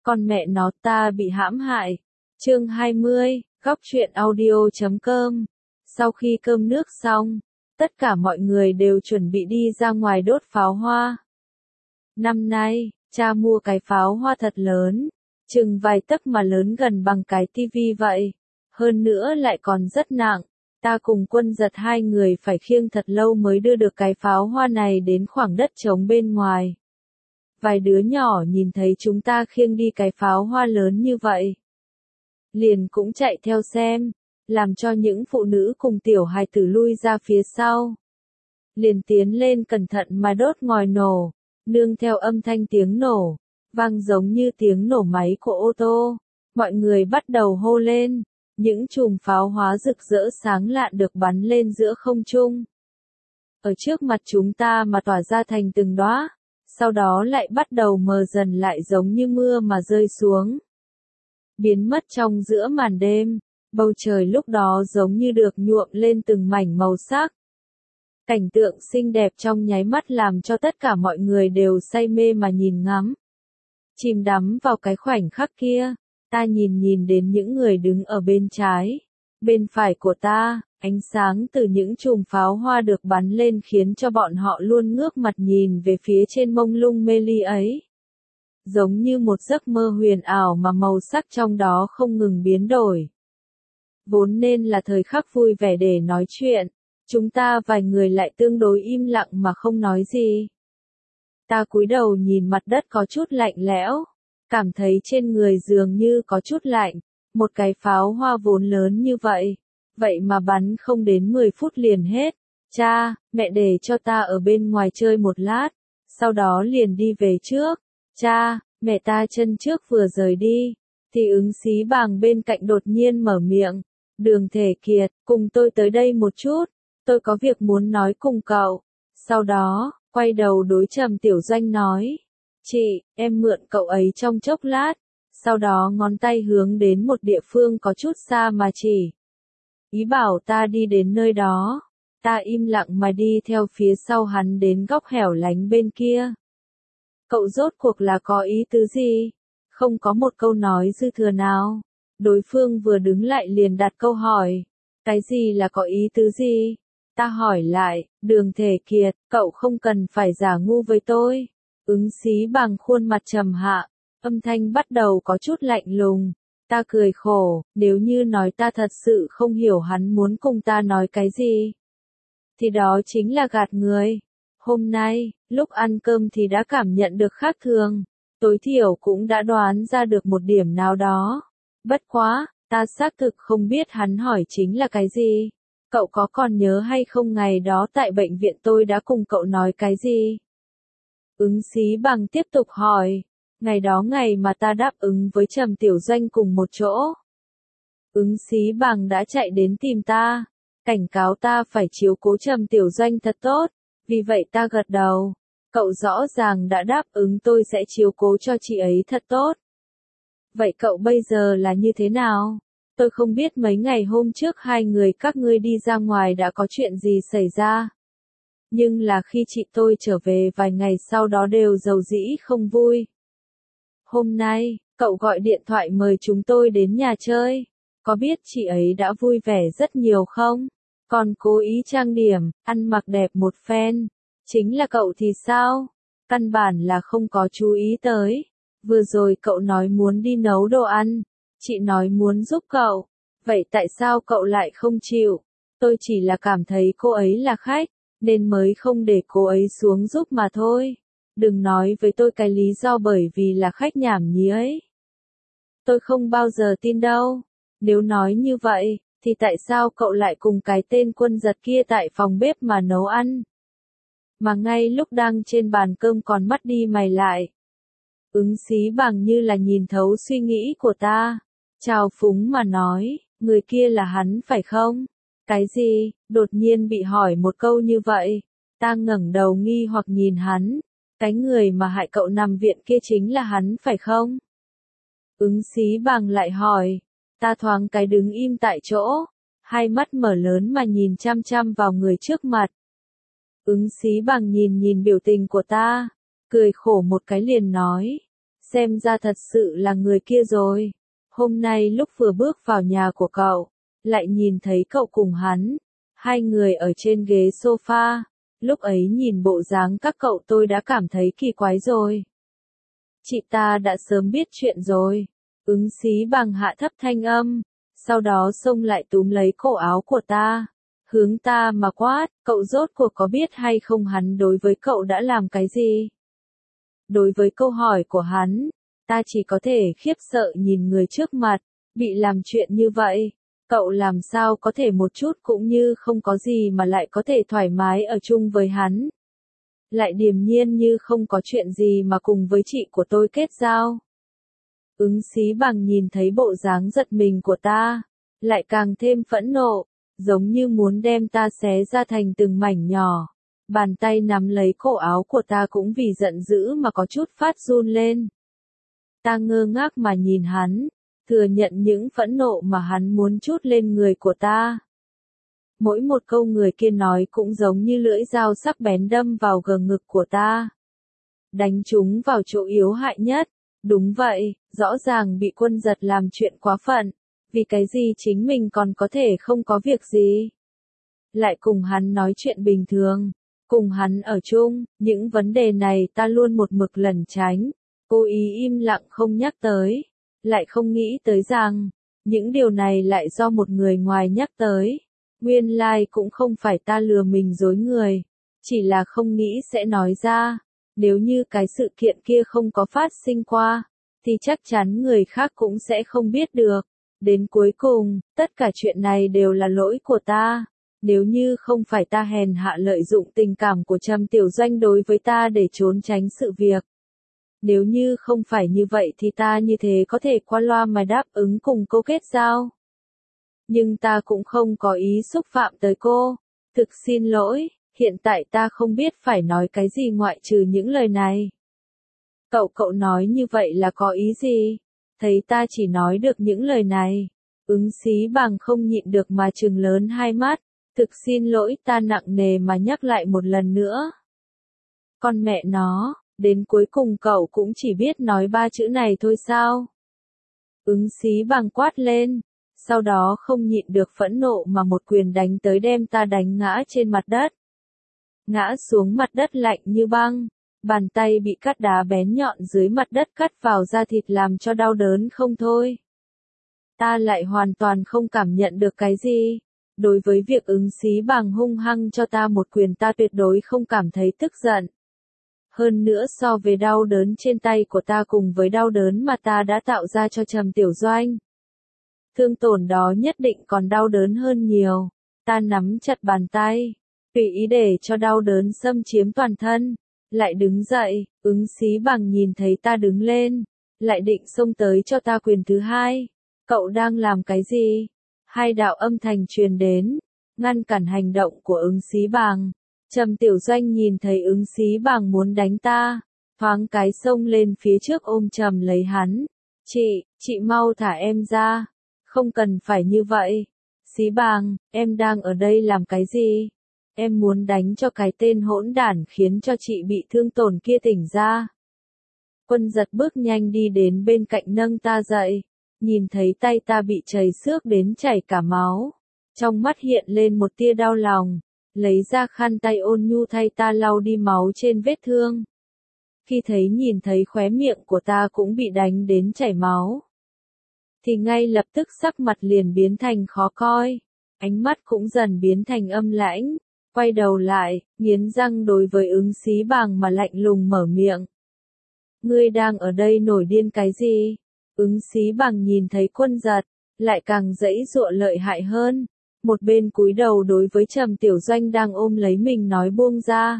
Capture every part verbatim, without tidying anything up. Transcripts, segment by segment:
Con mẹ nó ta bị hãm hại. Chương hai mươi, góc truyện audio chấm com. Sau khi cơm nước xong, tất cả mọi người đều chuẩn bị đi ra ngoài đốt pháo hoa. Năm nay, cha mua cái pháo hoa thật lớn, chừng vài tấc mà lớn gần bằng cái tivi vậy. Hơn nữa lại còn rất nặng. Ta cùng Quân Giật hai người phải khiêng thật lâu mới đưa được cái pháo hoa này đến khoảng đất trống bên ngoài. Vài đứa nhỏ nhìn thấy chúng ta khiêng đi cái pháo hoa lớn như vậy, liền cũng chạy theo xem, làm cho những phụ nữ cùng tiểu hài tử lui ra phía sau. Liền tiến lên cẩn thận mà đốt ngòi nổ, nương theo âm thanh tiếng nổ, vang giống như tiếng nổ máy của ô tô. Mọi người bắt đầu hô lên, những chùm pháo hoa rực rỡ sáng lạn được bắn lên giữa không trung. Ở trước mặt chúng ta mà tỏa ra thành từng đóa, sau đó lại bắt đầu mờ dần lại giống như mưa mà rơi xuống. Biến mất trong giữa màn đêm, bầu trời lúc đó giống như được nhuộm lên từng mảnh màu sắc. Cảnh tượng xinh đẹp trong nháy mắt làm cho tất cả mọi người đều say mê mà nhìn ngắm. Chìm đắm vào cái khoảnh khắc kia, ta nhìn nhìn đến những người đứng ở bên trái, bên phải của ta, ánh sáng từ những chùm pháo hoa được bắn lên khiến cho bọn họ luôn ngước mặt nhìn về phía trên mông lung mê ly ấy. Giống như một giấc mơ huyền ảo mà màu sắc trong đó không ngừng biến đổi. Vốn nên là thời khắc vui vẻ để nói chuyện, chúng ta vài người lại tương đối im lặng mà không nói gì. Ta cúi đầu nhìn mặt đất có chút lạnh lẽo, cảm thấy trên người dường như có chút lạnh, một cái pháo hoa vốn lớn như vậy, vậy mà bắn không đến mười phút liền hết. Cha, mẹ để cho ta ở bên ngoài chơi một lát, sau đó liền đi về trước. Cha, mẹ ta chân trước vừa rời đi, thì ứng xí bàng bên cạnh đột nhiên mở miệng. Đường Thể Kiệt, cùng tôi tới đây một chút, tôi có việc muốn nói cùng cậu. Sau đó, quay đầu đối Trầm Tiểu Doanh nói. Chị, em mượn cậu ấy trong chốc lát. Sau đó ngón tay hướng đến một địa phương có chút xa mà chỉ. Ý bảo ta đi đến nơi đó. Ta im lặng mà đi theo phía sau hắn đến góc hẻo lánh bên kia. Cậu rốt cuộc là có ý tứ gì? Không có một câu nói dư thừa nào. Đối phương vừa đứng lại liền đặt câu hỏi. Cái gì là có ý tứ gì? Ta hỏi lại, Đường Thể Kiệt, cậu không cần phải giả ngu với tôi. Ứng xí bằng khuôn mặt trầm hạ, âm thanh bắt đầu có chút lạnh lùng. Ta cười khổ, nếu như nói ta thật sự không hiểu hắn muốn cùng ta nói cái gì, thì đó chính là gạt người. Hôm nay, lúc ăn cơm thì đã cảm nhận được khác thường, tối thiểu cũng đã đoán ra được một điểm nào đó. Bất quá, ta xác thực không biết hắn hỏi chính là cái gì. Cậu có còn nhớ hay không ngày đó tại bệnh viện tôi đã cùng cậu nói cái gì? Ứng xí bằng tiếp tục hỏi. Ngày đó ngày mà ta đáp ứng với Trầm Tiểu Doanh cùng một chỗ. Ứng xí bằng đã chạy đến tìm ta, cảnh cáo ta phải chiếu cố Trầm Tiểu Doanh thật tốt. Vì vậy ta gật đầu. Cậu rõ ràng đã đáp ứng tôi sẽ chiếu cố cho chị ấy thật tốt. Vậy cậu bây giờ là như thế nào? Tôi không biết mấy ngày hôm trước hai người các ngươi đi ra ngoài đã có chuyện gì xảy ra. Nhưng là khi chị tôi trở về vài ngày sau đó đều rầu rĩ không vui. Hôm nay, cậu gọi điện thoại mời chúng tôi đến nhà chơi. Có biết chị ấy đã vui vẻ rất nhiều không? Còn cố ý trang điểm, ăn mặc đẹp một phen. Chính là cậu thì sao? Căn bản là không có chú ý tới. Vừa rồi cậu nói muốn đi nấu đồ ăn. Chị nói muốn giúp cậu. Vậy tại sao cậu lại không chịu? Tôi chỉ là cảm thấy cô ấy là khách, nên mới không để cô ấy xuống giúp mà thôi. Đừng nói với tôi cái lý do bởi vì là khách nhảm nhí ấy. Tôi không bao giờ tin đâu. Nếu nói như vậy, thì tại sao cậu lại cùng cái tên Quân Giật kia tại phòng bếp mà nấu ăn? Mà ngay lúc đang trên bàn cơm còn mắt đi mày lại. Ứng xí bằng như là nhìn thấu suy nghĩ của ta. Trào phúng mà nói, người kia là hắn phải không? Cái gì? Đột nhiên bị hỏi một câu như vậy. Ta ngẩng đầu nghi hoặc nhìn hắn. Cái người mà hại cậu nằm viện kia chính là hắn phải không? Ứng xí bằng lại hỏi. Ta thoáng cái đứng im tại chỗ. Hai mắt mở lớn mà nhìn chăm chăm vào người trước mặt. Ứng xí bằng nhìn nhìn biểu tình của ta. Cười khổ một cái liền nói. xem ra thật sự là người kia rồi. Hôm nay lúc vừa bước vào nhà của cậu, lại nhìn thấy cậu cùng hắn, hai người ở trên ghế sofa, lúc ấy nhìn bộ dáng các cậu tôi đã cảm thấy kỳ quái rồi. Chị ta đã sớm biết chuyện rồi. Ứng Xí Bằng hạ thấp thanh âm, sau đó xông lại túm lấy cổ áo của ta, hướng ta mà quát, cậu rốt cuộc có biết hay không hắn đối với cậu đã làm cái gì? Đối với câu hỏi của hắn, ta chỉ có thể khiếp sợ nhìn người trước mặt, bị làm chuyện như vậy, cậu làm sao có thể một chút cũng như không có gì mà lại có thể thoải mái ở chung với hắn. Lại điềm nhiên như không có chuyện gì mà cùng với chị của tôi kết giao. Ứng Xí Bằng nhìn thấy bộ dáng giật mình của ta, lại càng thêm phẫn nộ, giống như muốn đem ta xé ra thành từng mảnh nhỏ. Bàn tay nắm lấy cổ áo của ta cũng vì giận dữ mà có chút phát run lên. Ta ngơ ngác mà nhìn hắn, thừa nhận những phẫn nộ mà hắn muốn trút lên người của ta. Mỗi một câu người kia nói cũng giống như lưỡi dao sắc bén đâm vào gờ ngực của ta. Đánh chúng vào chỗ yếu hại nhất. Đúng vậy, rõ ràng bị Quân Giật làm chuyện quá phận. Vì cái gì chính mình còn có thể không có việc gì? Lại cùng hắn nói chuyện bình thường. Cùng hắn ở chung, những vấn đề này ta luôn một mực lẩn tránh. Cố ý im lặng không nhắc tới. Lại không nghĩ tới rằng, những điều này lại do một người ngoài nhắc tới. Nguyên lai cũng không phải ta lừa mình dối người. Chỉ là không nghĩ sẽ nói ra. Nếu như cái sự kiện kia không có phát sinh qua, thì chắc chắn người khác cũng sẽ không biết được. Đến cuối cùng, tất cả chuyện này đều là lỗi của ta. Nếu như không phải ta hèn hạ lợi dụng tình cảm của Trầm Tiểu Doanh đối với ta để trốn tránh sự việc. Nếu như không phải như vậy thì ta như thế có thể qua loa mà đáp ứng cùng cô kết giao. Nhưng ta cũng không có ý xúc phạm tới cô. Thực xin lỗi, hiện tại ta không biết phải nói cái gì ngoại trừ những lời này. Cậu cậu nói như vậy là có ý gì? Thấy ta chỉ nói được những lời này. Ứng Xí Bằng không nhịn được mà trừng lớn hai mắt. Thực xin lỗi, ta nặng nề mà nhắc lại một lần nữa. Con mẹ nó, đến cuối cùng cậu cũng chỉ biết nói ba chữ này thôi sao? Ứng Xí Bằng quát lên, sau đó không nhịn được phẫn nộ mà một quyền đánh tới đem ta đánh ngã trên mặt đất. Ngã xuống mặt đất lạnh như băng, bàn tay bị cắt đá bén nhọn dưới mặt đất cắt vào da thịt làm cho đau đớn không thôi. Ta lại hoàn toàn không cảm nhận được cái gì. Đối với việc Ứng Xí Bằng hung hăng cho ta một quyền ta tuyệt đối không cảm thấy tức giận. Hơn nữa so với đau đớn trên tay của ta cùng với đau đớn mà ta đã tạo ra cho Trầm Tiểu Doanh. Thương tổn đó nhất định còn đau đớn hơn nhiều. Ta nắm chặt bàn tay, tùy ý để cho đau đớn xâm chiếm toàn thân. Lại đứng dậy, Ứng Xí Bằng nhìn thấy ta đứng lên, lại định xông tới cho ta quyền thứ hai. Cậu đang làm cái gì? Hai đạo âm thanh truyền đến, ngăn cản hành động của Ứng Xí Bằng. Trầm Tiểu Doanh nhìn thấy Ứng Xí Bằng muốn đánh ta, thoáng cái xông lên phía trước ôm chầm lấy hắn. Chị, chị mau thả em ra, không cần phải như vậy. Xí Bằng, em đang ở đây làm cái gì? Em muốn đánh cho cái tên hỗn đản khiến cho chị bị thương tổn kia tỉnh ra. Quân Giật bước nhanh đi đến bên cạnh nâng ta dậy. Nhìn thấy tay ta bị chảy xước đến chảy cả máu. Trong mắt hiện lên một tia đau lòng. Lấy ra khăn tay ôn nhu thay ta lau đi máu trên vết thương. Khi thấy nhìn thấy khóe miệng của ta cũng bị đánh đến chảy máu. Thì ngay lập tức sắc mặt liền biến thành khó coi. Ánh mắt cũng dần biến thành âm lãnh. Quay đầu lại, nghiến răng đối với Ứng Xí Bằng mà lạnh lùng mở miệng. Ngươi đang ở đây nổi điên cái gì? Ứng Xí Bằng nhìn thấy Quân Giật, lại càng dãy dụa lợi hại hơn. Một bên cúi đầu đối với Trầm Tiểu Doanh đang ôm lấy mình nói buông ra.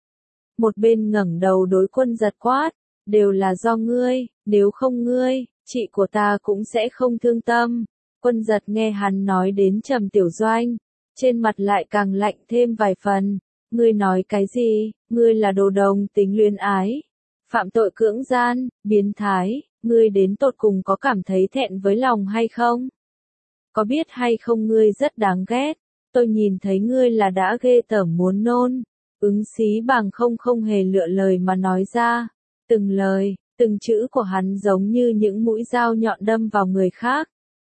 Một bên ngẩng đầu đối Quân Giật quát, đều là do ngươi, nếu không ngươi, chị của ta cũng sẽ không thương tâm. Quân Giật nghe hắn nói đến Trầm Tiểu Doanh, trên mặt lại càng lạnh thêm vài phần. Ngươi nói cái gì? Ngươi là đồ đồng tính luyến ái, phạm tội cưỡng gian, biến thái. Ngươi đến tột cùng có cảm thấy thẹn với lòng hay không? Có biết hay không ngươi rất đáng ghét, tôi nhìn thấy ngươi là đã ghê tởm muốn nôn. Ứng Xí Bằng không không hề lựa lời mà nói ra, từng lời, Từng chữ của hắn giống như những mũi dao nhọn đâm vào người khác.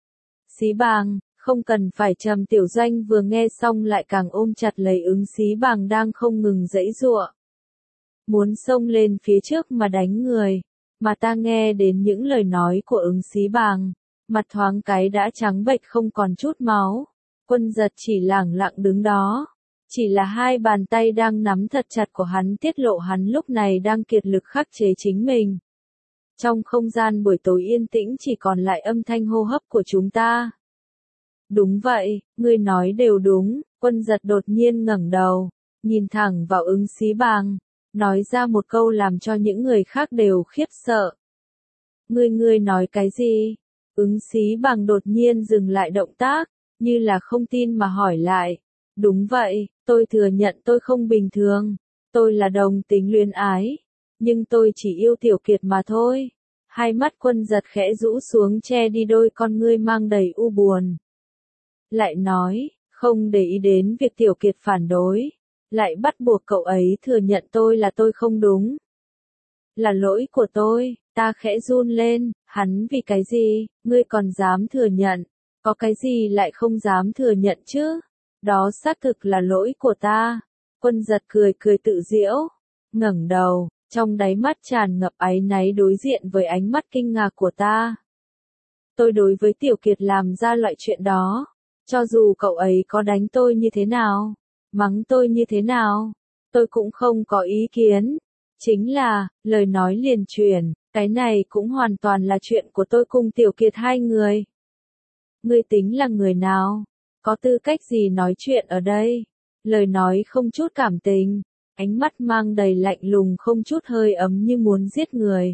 Xí Bàng, không cần phải. Trầm Tiểu Doanh vừa nghe xong lại càng ôm chặt lấy Ứng Xí Bàng đang không ngừng giãy giụa. Muốn xông lên phía trước mà đánh người, mà ta nghe đến những lời nói của Ứng Xí Bàng, mặt thoáng cái đã trắng bệch không còn chút máu. Quân Giật chỉ lẳng lặng đứng đó, chỉ là hai bàn tay đang nắm thật chặt của hắn tiết lộ hắn lúc này đang kiệt lực khắc chế chính mình. Trong không gian buổi tối yên tĩnh chỉ còn lại âm thanh hô hấp của chúng ta. Đúng vậy, ngươi nói đều đúng. Quân Giật đột nhiên ngẩng đầu, nhìn thẳng vào Ứng Xí Bàng, nói ra một câu làm cho những người khác đều khiếp sợ. Ngươi ngươi nói cái gì? Ứng Xí Bàng đột nhiên dừng lại động tác, như là không tin mà hỏi lại. Đúng vậy, tôi thừa nhận tôi không bình thường. Tôi là đồng tính luyến ái. Nhưng tôi chỉ yêu Tiểu Kiệt mà thôi. Hai mắt Quân Giật khẽ rũ xuống che đi đôi con ngươi mang đầy u buồn. Lại nói, không để ý đến việc Tiểu Kiệt phản đối. Lại bắt buộc cậu ấy thừa nhận tôi là tôi không đúng. Là lỗi của tôi. Ta khẽ run lên. Hắn vì cái gì, ngươi còn dám thừa nhận? Có cái gì lại không dám thừa nhận chứ? Đó xác thực là lỗi của ta. Quân Giật cười cười tự giễu, ngẩng đầu, trong đáy mắt tràn ngập áy náy đối diện với ánh mắt kinh ngạc của ta. Tôi đối với Tiểu Kiệt làm ra loại chuyện đó, cho dù cậu ấy có đánh tôi như thế nào, mắng tôi như thế nào, tôi cũng không có ý kiến. Chính là, lời nói liền truyền, cái này cũng hoàn toàn là chuyện của tôi cùng Tiểu Kiệt hai người. Ngươi tính là người nào? Có tư cách gì nói chuyện ở đây? Lời nói không chút cảm tình, ánh mắt mang đầy lạnh lùng không chút hơi ấm như muốn giết người.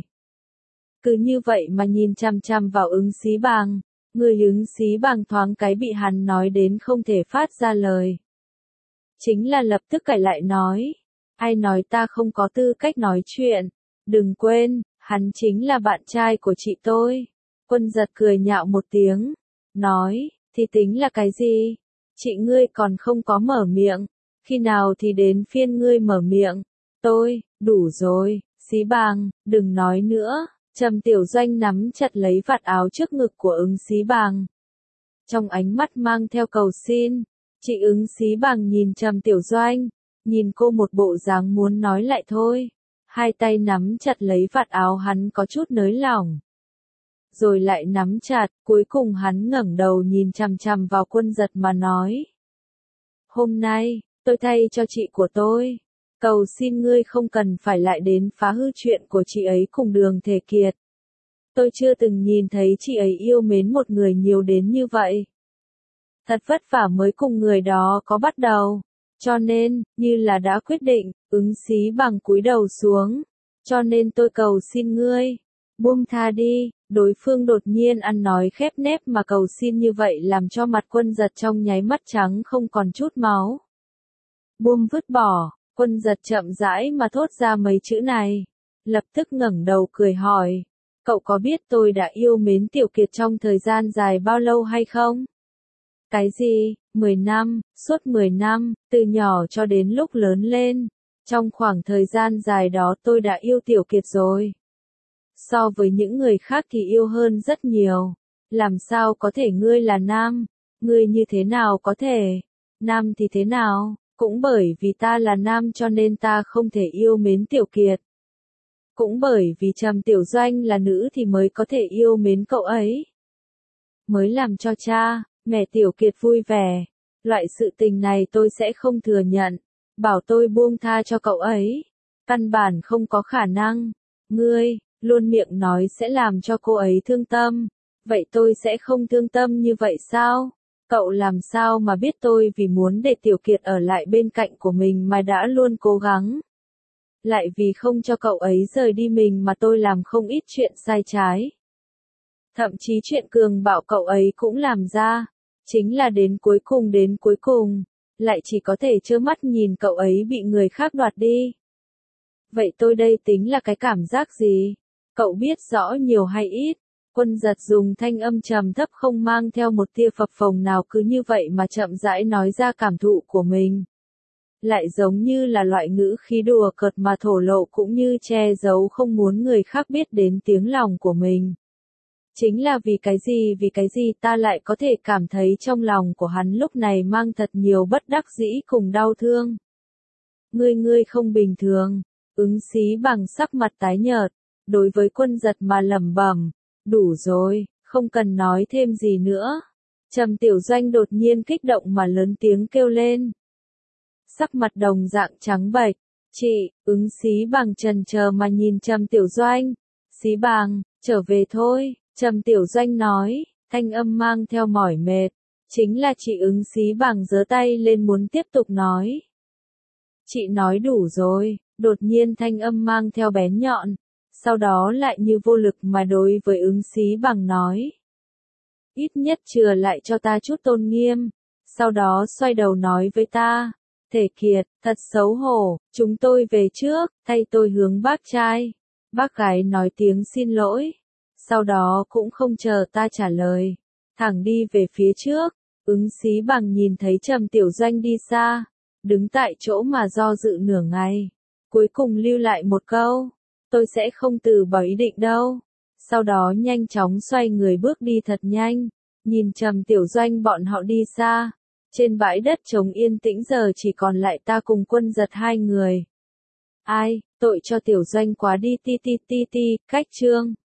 Cứ như vậy mà nhìn chằm chằm vào Ứng Xí Bàng, người Ứng Xí Bàng thoáng cái bị hắn nói đến không thể phát ra lời. Chính là lập tức cãi lại nói, ai nói ta không có tư cách nói chuyện, đừng quên, hắn chính là bạn trai của chị tôi. Quân Giật cười nhạo một tiếng, nói, thì tính là cái gì? Chị ngươi còn không có mở miệng, khi nào thì đến phiên ngươi mở miệng? Tôi, đủ rồi, Xí Bàng, đừng nói nữa. Trầm Tiểu Doanh nắm chặt lấy vạt áo trước ngực của Ứng Xí Bàng. Trong ánh mắt mang theo cầu xin, chị Ứng Xí Bàng nhìn Trầm Tiểu Doanh, nhìn cô một bộ dáng muốn nói lại thôi. Hai tay nắm chặt lấy vạt áo hắn có chút nới lỏng. Rồi lại nắm chặt, cuối cùng hắn ngẩng đầu nhìn chằm chằm vào Quân Giật mà nói. Hôm nay, tôi thay cho chị của tôi. Cầu xin ngươi không cần phải lại đến phá hư chuyện của chị ấy cùng Đường Thể Kiệt. Tôi chưa từng nhìn thấy chị ấy yêu mến một người nhiều đến như vậy. Thật vất vả mới cùng người đó có bắt đầu. Cho nên, như là đã quyết định, Ứng Xí Bàng cúi đầu xuống. Cho nên tôi cầu xin ngươi, buông tha đi. Đối phương đột nhiên ăn nói khép nép mà cầu xin như vậy làm cho mặt Quân Giật trong nháy mắt trắng không còn chút máu. Buông vứt bỏ, Quân Giật chậm rãi mà thốt ra mấy chữ này. Lập tức ngẩng đầu cười hỏi, cậu có biết tôi đã yêu mến Tiểu Kiệt trong thời gian dài bao lâu hay không? Cái gì, mười năm, suốt mười năm, từ nhỏ cho đến lúc lớn lên. Trong khoảng thời gian dài đó tôi đã yêu Tiểu Kiệt rồi. So với những người khác thì yêu hơn rất nhiều. Làm sao có thể ngươi là nam? Ngươi như thế nào có thể? Nam thì thế nào? Cũng bởi vì ta là nam cho nên ta không thể yêu mến Tiểu Kiệt. Cũng bởi vì Trầm Tiểu Doanh là nữ thì mới có thể yêu mến cậu ấy. Mới làm cho cha, mẹ Tiểu Kiệt vui vẻ. Loại sự tình này tôi sẽ không thừa nhận. Bảo tôi buông tha cho cậu ấy. Căn bản không có khả năng. Ngươi, luôn miệng nói sẽ làm cho cô ấy thương tâm. Vậy tôi sẽ không thương tâm như vậy sao? Cậu làm sao mà biết tôi vì muốn để Tiểu Kiệt ở lại bên cạnh của mình mà đã luôn cố gắng. Lại vì không cho cậu ấy rời đi mình mà tôi làm không ít chuyện sai trái. Thậm chí chuyện cường bạo cậu ấy cũng làm ra. Chính là đến cuối cùng đến cuối cùng, lại chỉ có thể trơ mắt nhìn cậu ấy bị người khác đoạt đi. Vậy tôi đây tính là cái cảm giác gì? Cậu biết rõ nhiều hay ít? Quân Giật dùng thanh âm trầm thấp không mang theo một tia phập phồng nào cứ như vậy mà chậm rãi nói ra cảm thụ của mình. lại giống như là loại ngữ khí đùa cợt mà thổ lộ cũng như che giấu không muốn người khác biết đến tiếng lòng của mình. Chính là vì cái gì vì cái gì ta lại có thể cảm thấy trong lòng của hắn lúc này mang thật nhiều bất đắc dĩ cùng đau thương. Ngươi ngươi không bình thường, Ứng Xí Bằng sắc mặt tái nhợt, đối với Quân Giật mà lẩm bẩm, đủ rồi, không cần nói thêm gì nữa. Trầm Tiểu Doanh đột nhiên kích động mà lớn tiếng kêu lên. Sắc mặt đồng dạng trắng bệch, chị, Ứng Xí Bằng chần chờ mà nhìn Trầm Tiểu Doanh. Xí Bằng, trở về thôi, Trầm Tiểu Doanh nói, thanh âm mang theo mỏi mệt. Chính là chị Ứng Xí Bằng giơ tay lên muốn tiếp tục nói. Chị nói đủ rồi, đột nhiên thanh âm mang theo bén nhọn, sau đó lại như vô lực mà đối với Ứng Xí Bằng nói. Ít nhất chừa lại cho ta chút tôn nghiêm, sau đó xoay đầu nói với ta. Thể Kiệt, thật xấu hổ, chúng tôi về trước, thay tôi hướng bác trai. Bác gái nói tiếng xin lỗi, sau đó cũng không chờ ta trả lời, thẳng đi về phía trước. Ứng Xí Bằng nhìn thấy Trầm Tiểu Doanh đi xa, đứng tại chỗ mà do dự nửa ngày, cuối cùng lưu lại một câu, tôi sẽ không từ bỏ ý định đâu. Sau đó nhanh chóng xoay người bước đi thật nhanh, nhìn Trầm Tiểu Doanh bọn họ đi xa. Trên bãi đất trống yên tĩnh giờ chỉ còn lại ta cùng Quân Giật hai người. Ai, tội cho Tiểu Doanh quá đi ti ti ti ti, cách chương.